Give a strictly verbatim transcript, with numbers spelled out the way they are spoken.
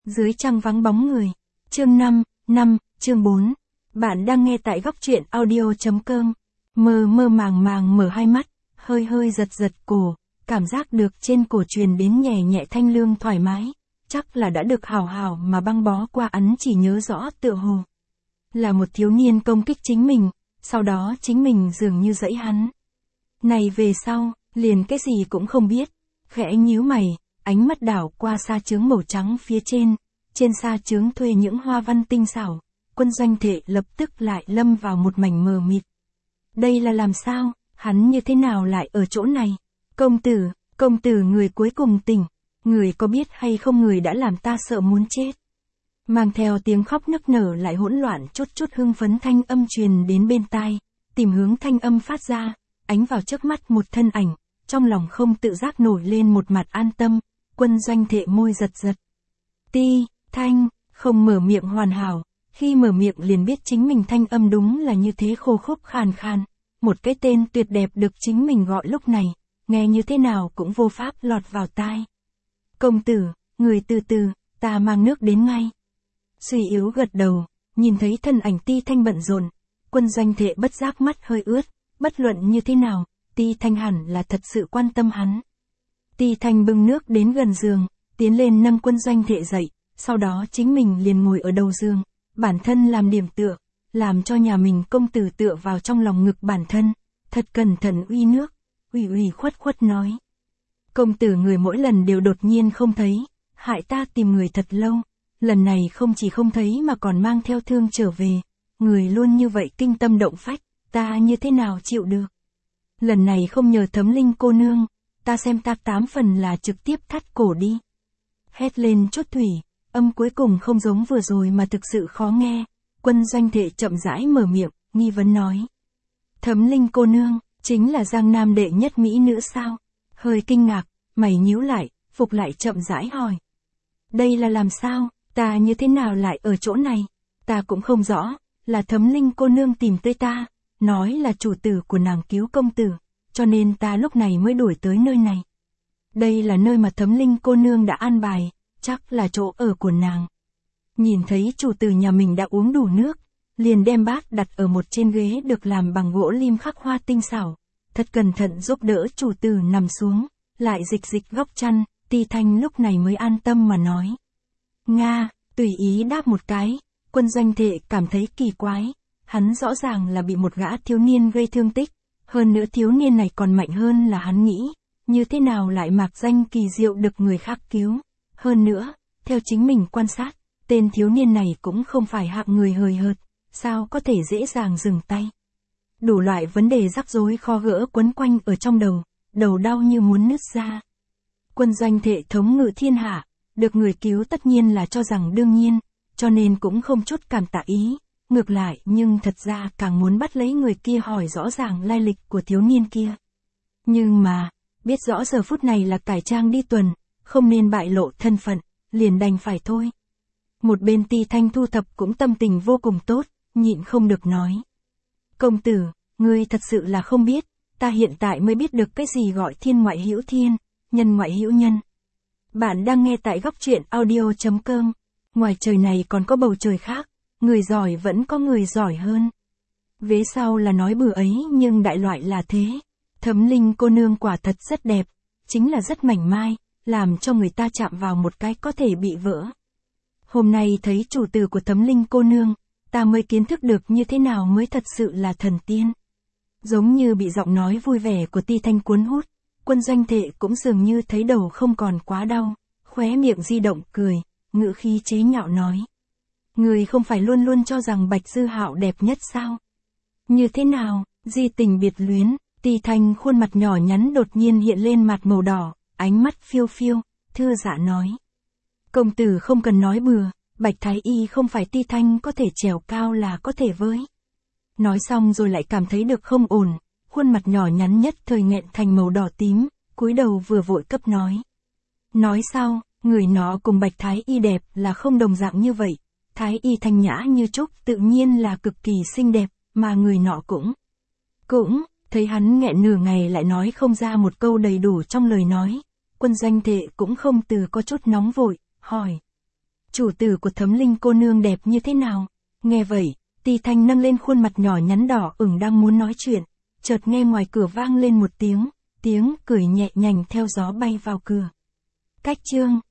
Dưới trăng vắng bóng người. Chương năm, năm, chương bốn. Bạn đang nghe tại góc truyện audio chấm com. Mơ mơ màng màng mở hai mắt, hơi hơi giật giật cổ, cảm giác được trên cổ truyền đến nhẹ nhẹ thanh lương thoải mái, chắc là đã được hảo hảo mà băng bó qua ấn chỉ nhớ rõ tựa hồ. Là một thiếu niên công kích chính mình, sau đó chính mình dường như dẫy hắn. Này về sau, liền cái gì cũng không biết, khẽ nhíu mày, ánh mắt đảo qua sa chướng màu trắng phía trên, trên sa chướng thuê những hoa văn tinh xảo, Quân Doanh Thệ lập tức lại lâm vào một mảnh mờ mịt. Đây là làm sao, hắn như thế nào lại ở chỗ này? Công tử, công tử người cuối cùng tỉnh, người có biết hay không người đã làm ta sợ muốn chết. Mang theo tiếng khóc nức nở lại hỗn loạn chút chút hưng phấn thanh âm truyền đến bên tai, tìm hướng thanh âm phát ra, ánh vào trước mắt một thân ảnh, trong lòng không tự giác nổi lên một mặt an tâm, Quân Doanh Thệ môi giật giật. Ti, thanh, không mở miệng hoàn hảo, khi mở miệng liền biết chính mình thanh âm đúng là như thế khô khốc khàn khàn, một cái tên tuyệt đẹp được chính mình gọi lúc này, nghe như thế nào cũng vô pháp lọt vào tai. Công tử, người từ từ, ta mang nước đến ngay. Suy yếu gật đầu, nhìn thấy thân ảnh Ti Thanh bận rộn, Quân Doanh Thệ bất giác mắt hơi ướt, bất luận như thế nào, Ti Thanh hẳn là thật sự quan tâm hắn. Ti Thanh bưng nước đến gần giường, tiến lên nâng Quân Doanh Thệ dậy, sau đó chính mình liền ngồi ở đầu giường, bản thân làm điểm tựa, làm cho nhà mình công tử tựa vào trong lòng ngực bản thân, thật cẩn thận uy nước, ủy ủy khuất khuất nói. Công tử người mỗi lần đều đột nhiên không thấy, hại ta tìm người thật lâu, lần này không chỉ không thấy mà còn mang theo thương trở về, người luôn như vậy kinh tâm động phách, ta như thế nào chịu được. Lần này không nhờ Thấm Linh cô nương, ta xem ta tám phần là trực tiếp thắt cổ đi. Hét lên chốt thủy, âm cuối cùng không giống vừa rồi mà thực sự khó nghe, Quân Doanh Thệ chậm rãi mở miệng, nghi vấn nói. Thấm Linh cô nương, chính là Giang Nam đệ nhất mỹ nữ sao? Hơi kinh ngạc, mày nhíu lại, phục lại chậm rãi hỏi. Đây là làm sao, ta như thế nào lại ở chỗ này? Ta cũng không rõ, là Thấm Linh cô nương tìm tới ta, nói là chủ tử của nàng cứu công tử, cho nên ta lúc này mới đuổi tới nơi này. Đây là nơi mà Thấm Linh cô nương đã an bài, chắc là chỗ ở của nàng. Nhìn thấy chủ tử nhà mình đã uống đủ nước, liền đem bát đặt ở một trên ghế được làm bằng gỗ lim khắc hoa tinh xảo, thật cẩn thận giúp đỡ chủ tử nằm xuống, lại dịch dịch góc chăn, Ti Thanh lúc này mới an tâm mà nói. Nga, tùy ý đáp một cái, Quân Doanh Thệ cảm thấy kỳ quái, hắn rõ ràng là bị một gã thiếu niên gây thương tích, hơn nữa thiếu niên này còn mạnh hơn là hắn nghĩ, như thế nào lại mạc danh kỳ diệu được người khác cứu. Hơn nữa, theo chính mình quan sát, tên thiếu niên này cũng không phải hạng người hời hợt, sao có thể dễ dàng dừng tay. Đủ loại vấn đề rắc rối khó gỡ quấn quanh ở trong đầu, đầu đau như muốn nứt ra. Quân Doanh Thệ thống ngự thiên hạ, được người cứu tất nhiên là cho rằng đương nhiên, cho nên cũng không chút cảm tạ ý, ngược lại nhưng thật ra càng muốn bắt lấy người kia hỏi rõ ràng lai lịch của thiếu niên kia. Nhưng mà, biết rõ giờ phút này là cải trang đi tuần, không nên bại lộ thân phận, liền đành phải thôi. Một bên Ti Thanh thu thập cũng tâm tình vô cùng tốt, nhịn không được nói. Công tử, ngươi thật sự là không biết, ta hiện tại mới biết được cái gì gọi thiên ngoại hữu thiên, nhân ngoại hữu nhân. Bạn đang nghe tại góc truyện audio chấm com. Ngoài trời này còn có bầu trời khác, người giỏi vẫn có người giỏi hơn. Vế sau là nói bừa ấy nhưng đại loại là thế. Thấm Linh cô nương quả thật rất đẹp, chính là rất mảnh mai, làm cho người ta chạm vào một cái có thể bị vỡ. Hôm nay thấy chủ tử của Thấm Linh cô nương, ta mới kiến thức được như thế nào mới thật sự là thần tiên. Giống như bị giọng nói vui vẻ của Ti Thanh cuốn hút, Quân Doanh Thệ cũng dường như thấy đầu không còn quá đau, khóe miệng di động cười, ngữ khí chế nhạo nói. Người không phải luôn luôn cho rằng Bạch Dư Hạo đẹp nhất sao? Như thế nào, di tình biệt luyến, Ti Thanh khuôn mặt nhỏ nhắn đột nhiên hiện lên mặt màu đỏ, ánh mắt phiêu phiêu, thưa dạ nói. Công tử không cần nói bừa, Bạch Thái Y không phải Ti Thanh có thể trèo cao là có thể với. Nói xong rồi lại cảm thấy được không ổn, khuôn mặt nhỏ nhắn nhất thời nghẹn thành màu đỏ tím, cúi đầu vừa vội cấp nói. Nói sao, người nó cùng Bạch Thái Y đẹp là không đồng dạng như vậy, Thái Y thanh nhã như trúc tự nhiên là cực kỳ xinh đẹp, mà người nọ cũng. Cũng, thấy hắn nghẹn nửa ngày lại nói không ra một câu đầy đủ trong lời nói, Quân Doanh Thệ cũng không từ có chút nóng vội, hỏi. chủ tử của Thấm Linh cô nương đẹp như thế nào? Nghe vậy, Tì Thành nâng lên khuôn mặt nhỏ nhắn đỏ ửng đang muốn nói chuyện, chợt nghe ngoài cửa vang lên một tiếng, tiếng cười nhẹ nhành theo gió bay vào cửa. Cách chương